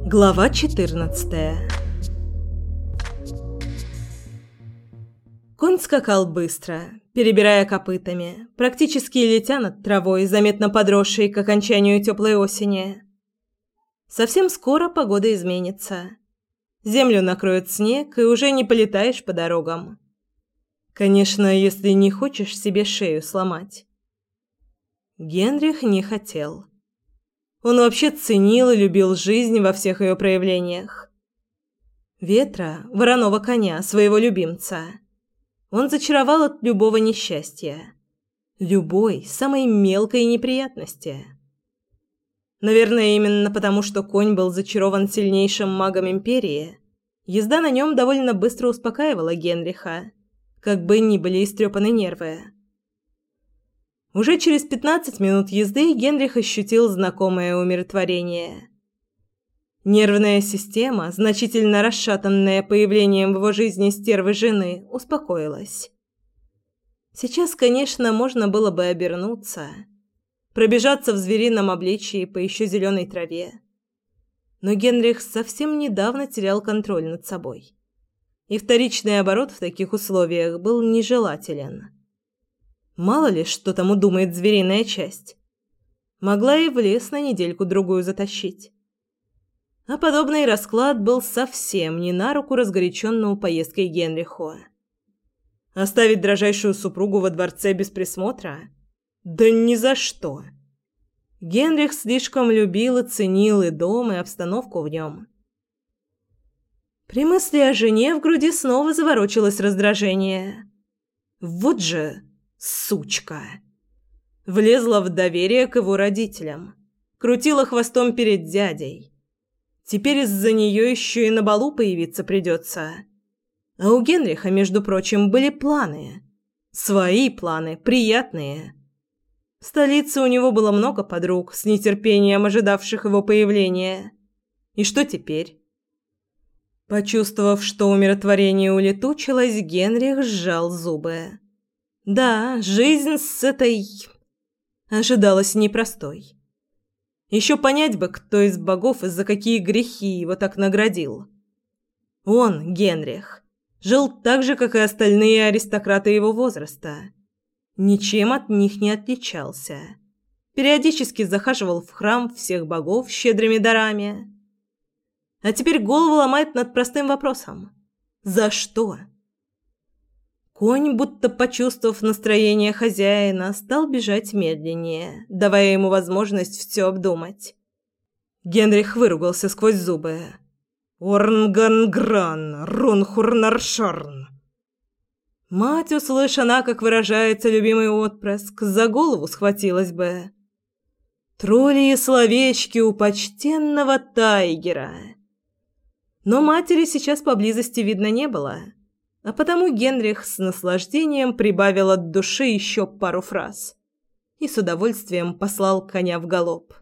Глава 14. Конь скакал быстро, перебирая копытами, практически летя над травой, заметно подросшей к окончанию теплой осени. Совсем скоро погода изменится. Землю накроет снег, и уже не полетаешь по дорогам. Конечно, если не хочешь себе шею сломать. Генрих не хотел. Он вообще ценил и любил жизнь во всех ее проявлениях. Ветра, вороного коня, своего любимца, он зачаровал от любого несчастья, любой, самой мелкой неприятности. Наверное, именно потому, что конь был зачарован сильнейшим магом империи, езда на нем довольно быстро успокаивала Генриха, как бы ни были истрепаны нервы. Уже через 15 минут езды Генрих ощутил знакомое умиротворение. Нервная система, значительно расшатанная появлением в его жизни стервы жены, успокоилась. Сейчас, конечно, можно было бы обернуться, пробежаться в зверином обличии по еще зеленой траве. Но Генрих совсем недавно терял контроль над собой. И вторичный оборот в таких условиях был нежелателен. Мало ли, что там удумает звериная часть. Могла и в лес на недельку-другую затащить. А подобный расклад был совсем не на руку разгоряченному поездкой Генриху. Оставить дрожайшую супругу во дворце без присмотра? Да ни за что. Генрих слишком любил и ценил и дом, и обстановку в нем. При мысли о жене в груди снова заворочилось раздражение. Вот же... сучка. Влезла в доверие к его родителям. Крутила хвостом перед дядей. Теперь из-за нее еще и на балу появиться придется. А у Генриха, между прочим, были планы. Свои планы, приятные. В столице у него было много подруг, с нетерпением ожидавших его появления. И что теперь? Почувствовав, что умиротворение улетучилось, Генрих сжал зубы. Да, жизнь с этой... ожидалась непростой. Еще понять бы, кто из богов и за какие грехи его так наградил. Он, Генрих, жил так же, как и остальные аристократы его возраста. Ничем от них не отличался. Периодически захаживал в храм всех богов с щедрыми дарами. А теперь голову ломает над простым вопросом. За что? Конь, будто почувствовав настроение хозяина, стал бежать медленнее, давая ему возможность все обдумать. Генрих выругался сквозь зубы. «Орнгангран, Рунхурнаршарн!» Мать, услышана, как выражается любимый отпрыск, за голову схватилась бы. Тролли и словечки у почтенного Тайгера. Но матери сейчас поблизости видно не было. А потому Генрих с наслаждением прибавил от души еще пару фраз и с удовольствием послал коня в галоп.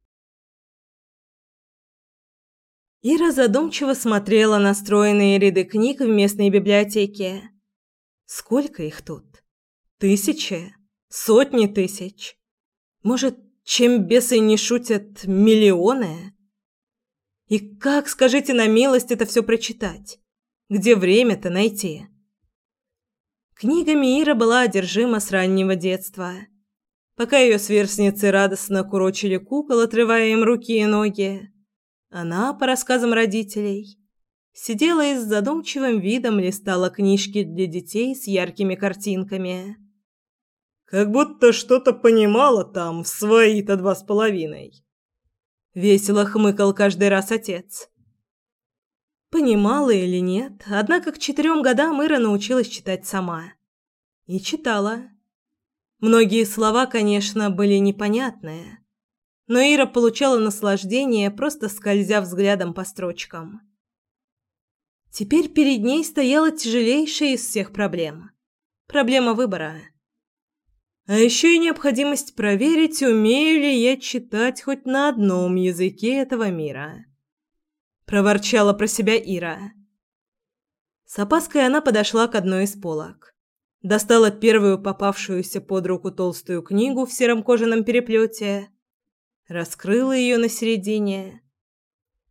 Ира задумчиво смотрела на стройные ряды книг в местной библиотеке. Сколько их тут? Тысячи? Сотни тысяч? Может, чем бесы не шутят, миллионы? И как, скажите на милость, это все прочитать? Где время-то найти? Книгами Ира была одержима с раннего детства. Пока ее сверстницы радостно курочили кукол, отрывая им руки и ноги, она, по рассказам родителей, сидела и с задумчивым видом листала книжки для детей с яркими картинками. «Как будто что-то понимала там в свои-то 2,5». Весело хмыкал каждый раз отец. Понимала или нет, однако к 4 годам Ира научилась читать сама. И читала. Многие слова, конечно, были непонятные, но Ира получала наслаждение, просто скользя взглядом по строчкам. Теперь перед ней стояла тяжелейшая из всех проблем. Проблема выбора. А еще и необходимость проверить, умею ли я читать хоть на одном языке этого мира. Проворчала про себя Ира. С опаской она подошла к одной из полок. Достала первую попавшуюся под руку толстую книгу в сером кожаном переплете, раскрыла ее на середине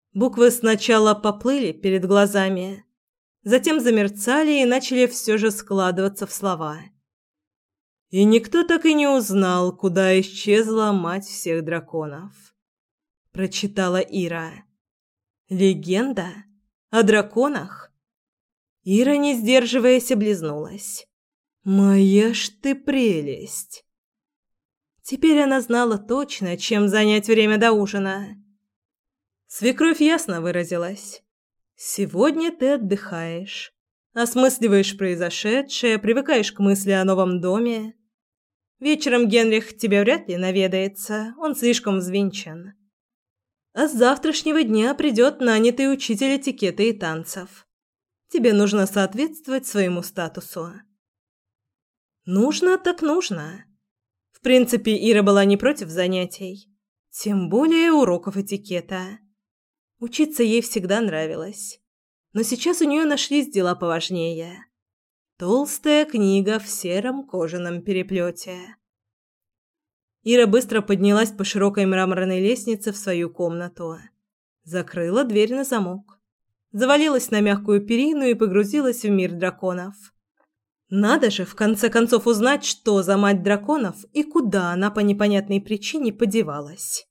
Буквы сначала поплыли перед глазами, затем замерцали и начали все же складываться в слова. И никто так и не узнал, куда исчезла мать всех драконов. Прочитала Ира. Легенда? О драконах? Ира, не сдерживаясь, облизнулась. «Моя ж ты прелесть!» Теперь она знала точно, чем занять время до ужина. Свекровь ясно выразилась. «Сегодня ты отдыхаешь, осмысливаешь произошедшее, привыкаешь к мысли о новом доме. Вечером Генрих тебе вряд ли наведается, он слишком взвинчен. А с завтрашнего дня придет нанятый учитель этикета и танцев. Тебе нужно соответствовать своему статусу». Нужно так нужно. В принципе, Ира была не против занятий, тем более уроков этикета. Учиться ей всегда нравилось. Но сейчас у нее нашлись дела поважнее. Толстая книга в сером кожаном переплете. Ира быстро поднялась по широкой мраморной лестнице в свою комнату. Закрыла дверь на замок. Завалилась на мягкую перину и погрузилась в мир драконов. Надо же, в конце концов, узнать, что за мать драконов и куда она по непонятной причине подевалась.